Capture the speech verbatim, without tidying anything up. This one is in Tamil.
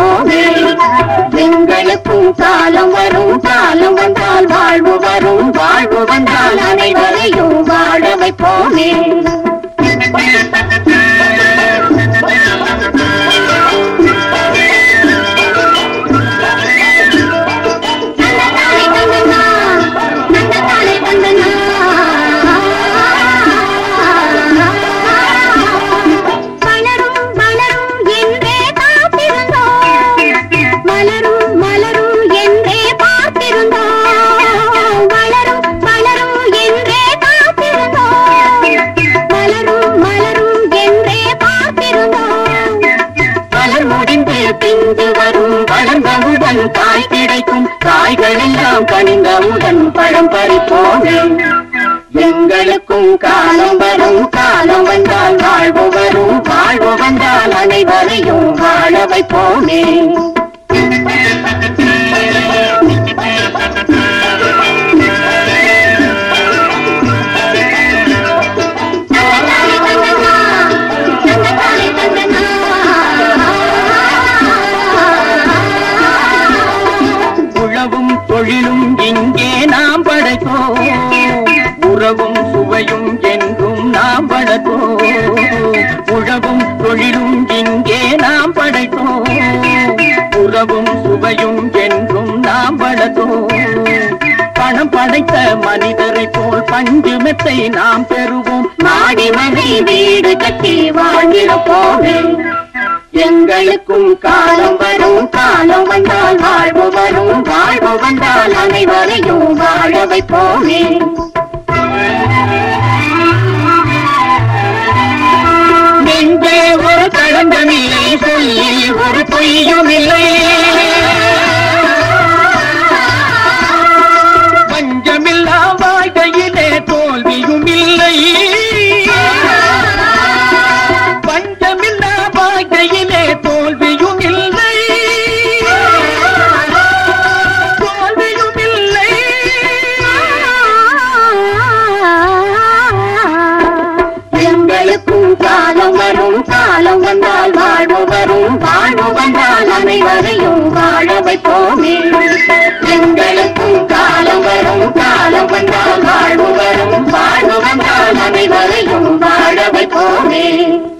வைப்போமே. எங்களுக்கும் காலம் வரும், காலம் வந்தால் வாழ்வு வரும், வாழ்வு வந்தால் அனைவரையும் வாழ வைப்போமே. பிந்து வரும் வளர்ந்தவுடன் காய் கிடைக்கும், காய்கள் எல்லாம் கனிந்தவுடன் பழம் பறிப்போமே. எங்களுக்கும் காலம் வரும், காலம் வந்தால் வாழ்வு வரும், வாழ்வு வந்தால் அனைவரையும் வாழ வைப்போமே. தொழிலும் இங்கே நாம் படைத்தோம், உறவும் சுவையும் என்றும் நாம் வளர்த்தோம். உழவும் தொழிலும் இங்கே நாம் படைத்தோம், உறவும் சுவையும் என்றும் நாம் வளர்த்தோம். பணம் படைத்த மனிதரை போல் பஞ்சு மெத்தை நாம் பெறுவோம், மாடி மனை வீடு கட்டி வாழ்ந்திருப்போமே. எங்களுக்கும் காலம் வரும், காலம் வந்தால் வாழ்வு வரும், வாழ்வு வந்தால் அனைவரையும் வாழ வைப்போமே. நெஞ்சே ஒரு களங்கமில்லை, சொல்லில் ஒரு பொய்யும் இல்லை, பஞ்சமில்லா வாழ்க்கையிலே தோல்வியும் இல்லை, பஞ்சமில்லா வாழ்க்கையிலே தோல்வியும் இல்லை, தோல்வியும் இல்லை. எங்களுக்கும் காலம் வரும், காலம் வந்தால் வாழ்வு வரும், வாழ்வு வந்தால் அனைவரையும் வாழ வைப்போமே. எங்களுக்கும் காலம் வரும், காலம் வந்தால் வாழ்வு வரும், வாழ்வு வந்தால் அனைவரையும் வாழ வைப்போமே.